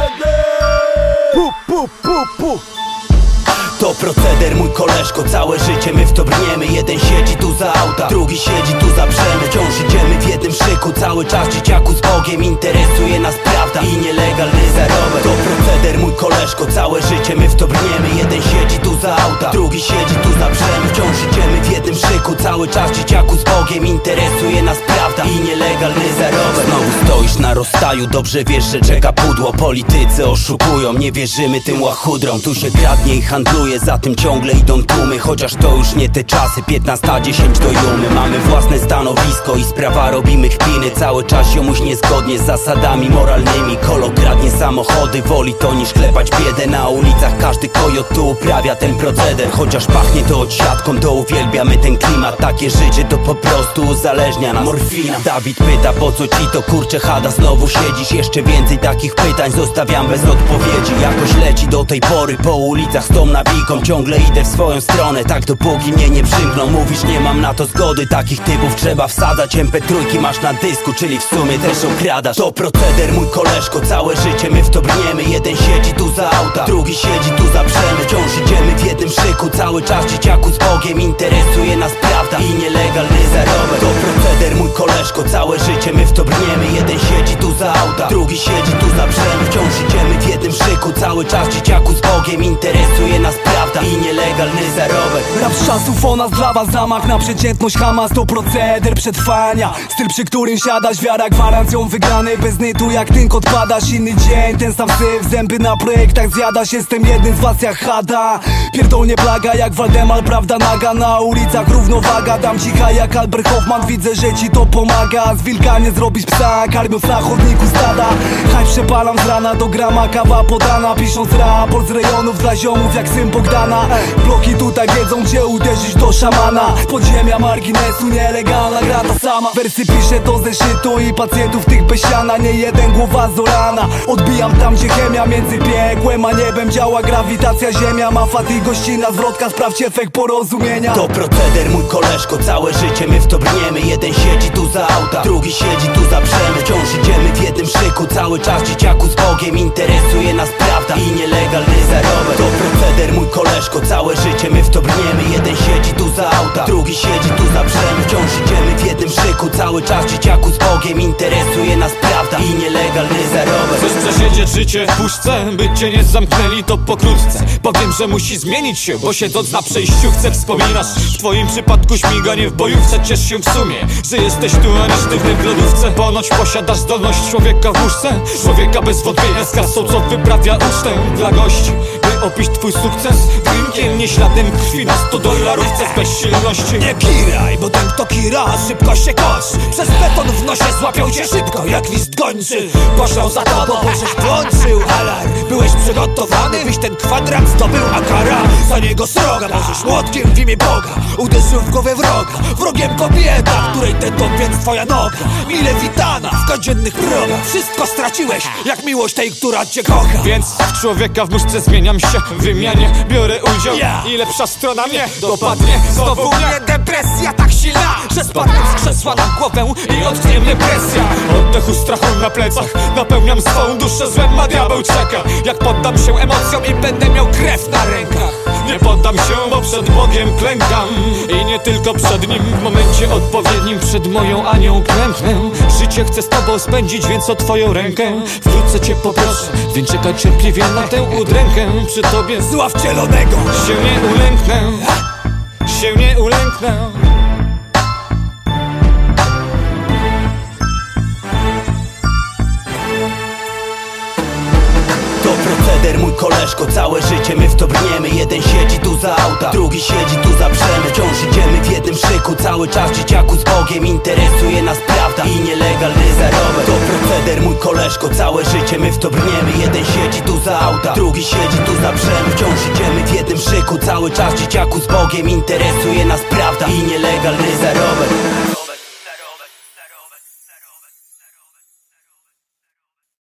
To proceder, mój koleżko, całe życie my w to brniemy. Jeden siedzi tu za auta, drugi siedzi tu za brzemy. Wciąż idziemy w jednym szyku, cały czas dzieciaku z Bogiem. Interesuje nas prawda i nielegalny zarobek. To proceder, mój koleżko, całe życie my w to brniemy. Jeden siedzi tu za auta, drugi siedzi tu za brzemy. Wciąż idziemy w jednym szyku, cały czas dzieciaku z Bogiem. Interesuje nas prawda i nielegalny zarobek. Znowu stoisz na rozstaju, dobrze wiesz, że czeka pudło. Politycy oszukują, nie wierzymy tym łachudrom. Tu się kradnie i handluje, za tym ciągle idą tłumy. Chociaż to już nie te czasy, 15:10 do jumy. Mamy własne stanowisko i sprawa robimy kpiny. Cały czas ziomuś niezgodnie z zasadami moralnymi. Kolo kradnie samochody, woli to niż klepać biedę. Na ulicach każdy kojot tu uprawia ten proceder. Chociaż pachnie to odsiadką, to uwielbiamy ten klimat. Takie życie to po prostu uzależnia nas morfina. Dawid pyta, po co ci to, kurczę chada, znowu siedzisz? Jeszcze więcej takich pytań zostawiam bez odpowiedzi. Jakoś leci do tej pory po ulicach z tą nawiką. Ciągle idę w swoją stronę, tak dopóki mnie nie przymkną. Mówisz, nie mam na to zgody, takich typów trzeba wsadzać. MP3 masz na dysku, czyli w sumie też okradasz. To proceder, mój koleżko, całe życie my w to brniemy. Jeden siedzi tu za auta, drugi siedzi tu za brzemy. Wciąż idziemy w jednym szyku, cały czas dzieciaku z Bogiem. Interesuje nas prawda i nielegalny zarobek. To proceder, mój koleżko, całe życie my w to brniemy. Jeden siedzi tu za auta, drugi siedzi tu za brzemy. Wciąż idziemy w jednym szyku, cały czas dzieciaku z Bogiem. Interesuje nas prawda i nielegalny zarobek. Rap z czasów o nas dla was, zamach na przeciętność Hamas. To proceder przetrwania, styl przy którym siadasz. Wiara gwarancją wygranej, bez nytu jak tynk odpadasz. Inny dzień, ten sam syf, zęby na projektach zjadasz. Jestem jednym z was jak Hada, pierdolnie plaga jak Waldemar, prawda naga. Na ulicach równowaga, dam cicha jak Albert Hoffman. Widzę, że ci to pomaga, z wilka nie zrobisz psa, karmiąc na chodniku stada. Haj przepalam z rana do grama, kawa podana. Pisząc raport z rejonów dla ziomów jak syn Bogdana. Bloki tutaj wiedzą, gdzie uderzyć do szamana. Z podziemia marginesu, nielegalna gra ta sama. Wersy piszę do zeszytu i pacjentów tych bez siana. Nie jeden głowa zorana, odbijam tam, gdzie chemia. Między piekłem a niebem działa grawitacja, ziemia. Ma faty gościna, zwrotka, sprawdź efekt porozumienia. To proceder, mój koleżko, całe życie my w to brniemy. Jeden siedzi tu za auta, drugi siedzi tu za brzemy. Wciąż idziemy w jednym szyku, cały czas dzieciaku z Bogiem. Interesuje nas prawda i nielegalny zarobek. To proceder, mój koleżko, całe życie my w to brniemy. Jeden siedzi tu za auta, drugi siedzi tu za brzemy. Wciąż idziemy w jednym szyku, cały czas dzieciaku z Bogiem. Interesuje nas prawda i nielegalny zarobek. Chcesz przesiedzieć życie w puszce, by cię nie zamknęli to pokrótce. Powiem, że musi zmienić się, bo siedząc na przejściówce wspominasz. W twoim przypadku śmiganie w bojówce. Ciesz się w sumie, że jesteś tu, a nie sztywny w lodówce. Ponoć posiadasz zdolność człowieka w łóżce, człowieka bez wątpienia z kasą, co wyprawia ucztę dla gości. By opić twój sukces drinkiem, nie śladem krwi na $100 z bezsilności. Nie kiraj, bo ten kto kira, szybko się kosz. Przez beton w nosie złapią cię szybko jak list gończy. Poszło za tobą, bo żeś włączył alarm. Byłeś przygotowany, byś ten kwadrans zdobył, a kara za niego sroga. Możesz młotkiem w imię Boga uderzył w głowę wroga. Wrogiem kobieta, której ten dom więc twoja noga. Mile witana w codziennych progach. Wszystko straciłeś, jak miłość tej, która cię kocha. Więc w człowieka w muszce zmieniam się, w wymianie biorę udział. I lepsza strona mnie dopadnie. Znowu mnie depresja tak silna, że spadnę z krzesła na głowę i odknie mnie presja. Oddechu strachu na plecach napełniam swą duszę złem, a diabeł czeka. Jak poddam się emocjom i będę miał krew na rękach. Nie poddam się, bo przed Bogiem klękam. I nie tylko przed Nim, w momencie odpowiednim przed moją Anią klęknę. Życie chcę z tobą spędzić, więc o twoją rękę wkrótce cię poproszę, więc czekaj cierpliwie na tę udrękę. Przy tobie zła wcielonego się nie ulęknę, się nie ulęknę. To proceder, mój koleżko, całe życie my w to brniemy. Jeden siedzi tu za auta, drugi siedzi tu za brzemy. Wciąż idziemy w jednym szyku, cały czas dzieciaku z Bogiem. Interesuje nas prawda i nielegalny zarobek. To proceder, mój koleżko, całe życie my w to brniemy. Jeden siedzi tu za auta, drugi siedzi tu za brzemy. Wciąż idziemy w jednym szyku, cały czas dzieciaku z Bogiem. Interesuje nas prawda i nielegalny zarobek.